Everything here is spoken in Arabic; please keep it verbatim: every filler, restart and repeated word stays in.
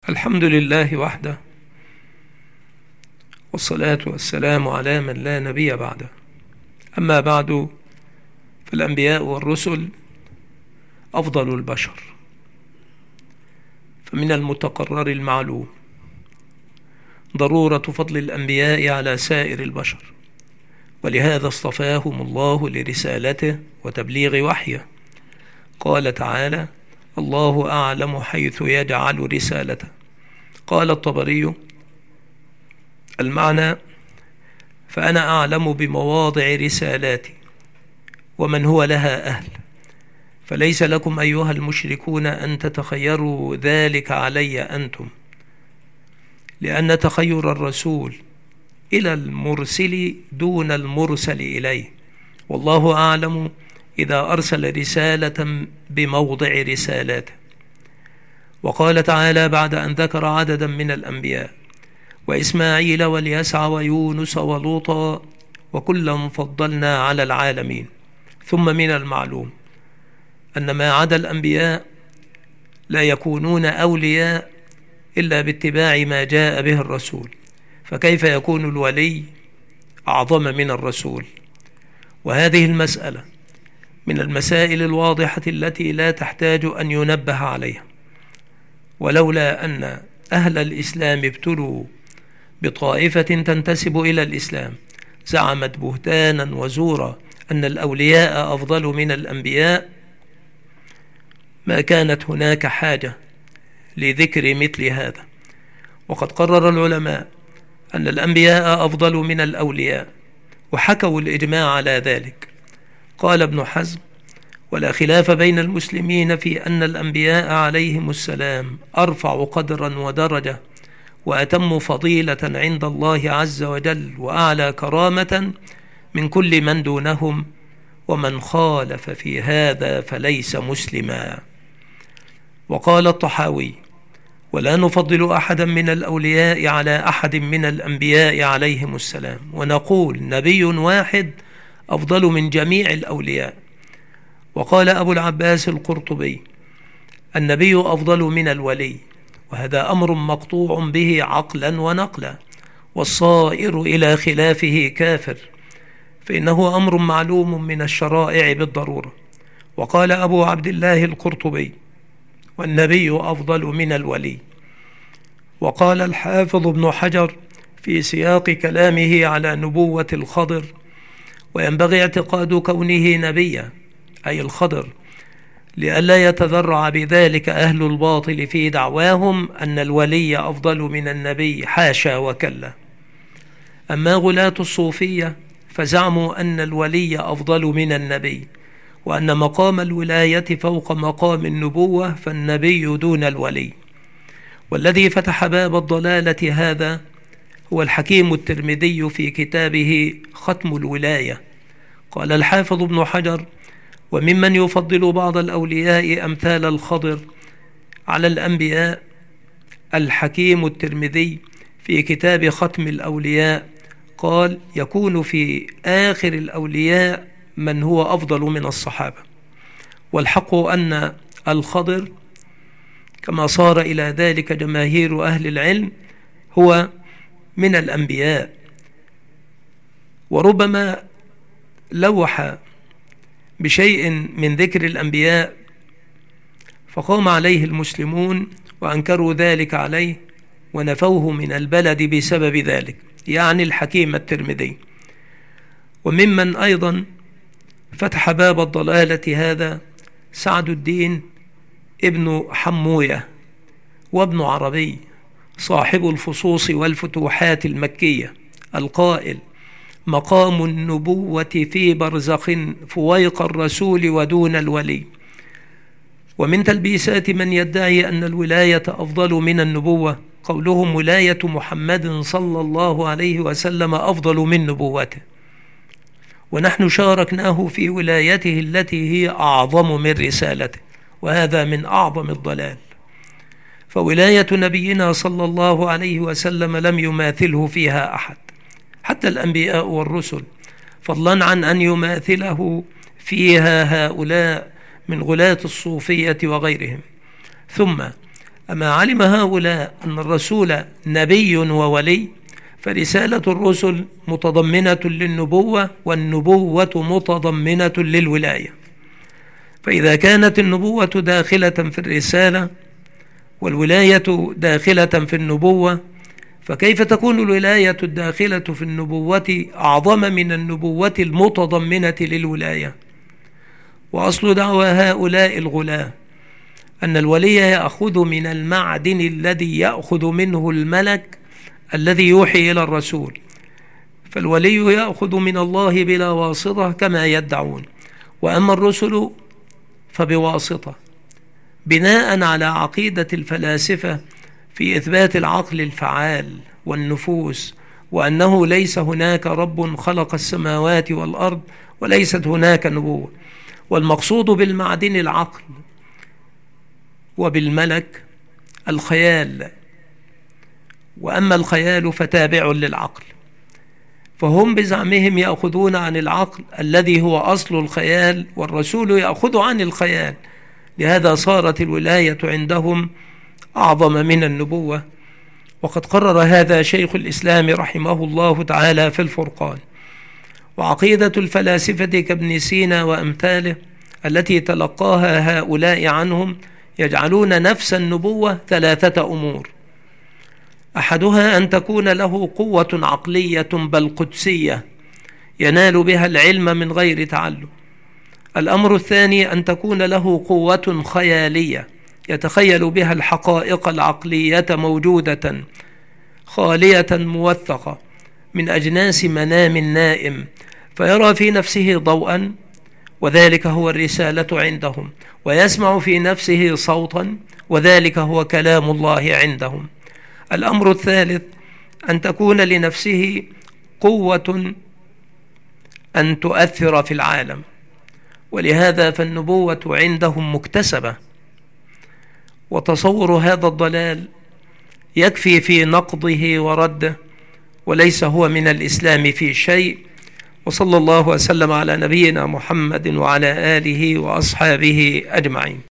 الحمد لله وحده، والصلاة والسلام على من لا نبي بعده. أما بعد، فالأنبياء والرسل أفضل البشر، فمن المتقرر المعلوم ضرورة فضل الأنبياء على سائر البشر، ولهذا اصطفاهم الله لرسالته وتبليغ وحيه. قال تعالى: الله أعلم حيث يجعل رسالته. قال الطبري: المعنى: فأنا أعلم بمواضع رسالاتي ومن هو لها أهل، فليس لكم أيها المشركون أن تتخيروا ذلك علي أنتم، لأن تخير الرسول إلى المرسل دون المرسل إليه، والله أعلم إذا أرسل رسالة بموضع رسالاته. وقال تعالى بعد أن ذكر عددا من الأنبياء: وإسماعيل واليسع ويونس ولوطا وكلا فضلنا على العالمين. ثم من المعلوم أن ما عدا الأنبياء لا يكونون أولياء إلا باتباع ما جاء به الرسول، فكيف يكون الولي أعظم من الرسول؟ وهذه المسألة من المسائل الواضحة التي لا تحتاج أن ينبه عليها، ولولا أن أهل الإسلام ابتلوا بطائفة تنتسب إلى الإسلام زعمت بهتانا وزورا أن الأولياء أفضل من الأنبياء، ما كانت هناك حاجة لذكر مثل هذا. وقد قرر العلماء أن الأنبياء أفضل من الأولياء، وحكوا الإجماع على ذلك. قال ابن حزم: ولا خلاف بين المسلمين في أن الأنبياء عليهم السلام أرفع قدرا ودرجة وأتم فضيلة عند الله عز وجل وأعلى كرامة من كل من دونهم، ومن خالف في هذا فليس مسلما. وقال الطحاوي: ولا نفضل أحدا من الأولياء على أحد من الأنبياء عليهم السلام، ونقول نبي واحد أفضل من جميع الأولياء. وقال أبو العباس القرطبي: النبي أفضل من الولي، وهذا أمر مقطوع به عقلا ونقلا، والصائر إلى خلافه كافر، فإنه أمر معلوم من الشرائع بالضرورة. وقال أبو عبد الله القرطبي: والنبي أفضل من الولي. وقال الحافظ ابن حجر في سياق كلامه على نبوة الخضر: وينبغي اعتقاد كونه نبيا، أي الخضر، لئلا يتذرع بذلك أهل الباطل في دعواهم أن الولي أفضل من النبي، حاشا وكلا. أما غلاة الصوفية فزعموا أن الولي أفضل من النبي، وأن مقام الولاية فوق مقام النبوة، فالنبي دون الولي. والذي فتح باب الضلالة هذا هو الحكيم الترمذي في كتابه ختم الولاية. قال الحافظ ابن حجر: وممن يفضل بعض الأولياء أمثال الخضر على الأنبياء الحكيم الترمذي في كتاب ختم الأولياء، قال: يكون في آخر الأولياء من هو أفضل من الصحابة. والحق أن الخضر كما صار إلى ذلك جماهير أهل العلم هو من الأنبياء، وربما لوح بشيء من ذكر الأنبياء فقام عليه المسلمون وأنكروا ذلك عليه ونفوه من البلد بسبب ذلك، يعني الحكيم الترمذي. وممن أيضا فتح باب الضلالة هذا سعد الدين ابن حموية وابن عربي صاحب الفصوص والفتوحات المكية، القائل: مقام النبوة في برزخ فويق الرسول ودون الولي. ومن تلبيسات من يدعي أن الولاية أفضل من النبوة قولهم: ولاية محمد صلى الله عليه وسلم أفضل من نبوته، ونحن شاركناه في ولايته التي هي أعظم من رسالته، وهذا من أعظم الضلال. فولاية نبينا صلى الله عليه وسلم لم يماثله فيها أحد، حتى الأنبياء والرسل، فضلا عن أن يماثله فيها هؤلاء من غلاة الصوفية وغيرهم. ثم أما علم هؤلاء أن الرسول نبي وولي، فرسالة الرسل متضمنة للنبوة، والنبوة متضمنة للولاية. فإذا كانت النبوة داخلة في الرسالة والولاية داخلة في النبوة، فكيف تكون الولاية الداخلة في النبوة أعظم من النبوة المتضمنة للولاية؟ وأصل دعوى هؤلاء الغلاة أن الولي يأخذ من المعدن الذي يأخذ منه الملك الذي يوحي إلى الرسول، فالولي يأخذ من الله بلا واسطة كما يدعون، وأما الرسل فبواسطة، بناء على عقيدة الفلاسفة في إثبات العقل الفعال والنفوس، وأنه ليس هناك رب خلق السماوات والأرض وليست هناك نبوة. والمقصود بالمعدن العقل، وبالملك الخيال، وأما الخيال فتابع للعقل. فهم بزعمهم يأخذون عن العقل الذي هو أصل الخيال، والرسول يأخذ عن الخيال، لهذا صارت الولاية عندهم أعظم من النبوة. وقد قرر هذا شيخ الإسلام رحمه الله تعالى في الفرقان. وعقيدة الفلاسفة كابن سينا وأمثاله التي تلقاها هؤلاء عنهم يجعلون نفس النبوة ثلاثة أمور: أحدها أن تكون له قوة عقلية بل قدسية ينال بها العلم من غير تعلم. الأمر الثاني أن تكون له قوة خيالية يتخيل بها الحقائق العقلية موجودة خالية موثقة من أجناس منام النائم، فيرى في نفسه ضوءا، وذلك هو الرسالة عندهم، ويسمع في نفسه صوتا، وذلك هو كلام الله عندهم. الأمر الثالث أن تكون لنفسه قوة أن تؤثر في العالم، ولهذا فالنبوة عندهم مكتسبة. وتصور هذا الضلال يكفي في نقضه ورده، وليس هو من الإسلام في شيء. وصلى الله وسلم على نبينا محمد وعلى آله وأصحابه أجمعين.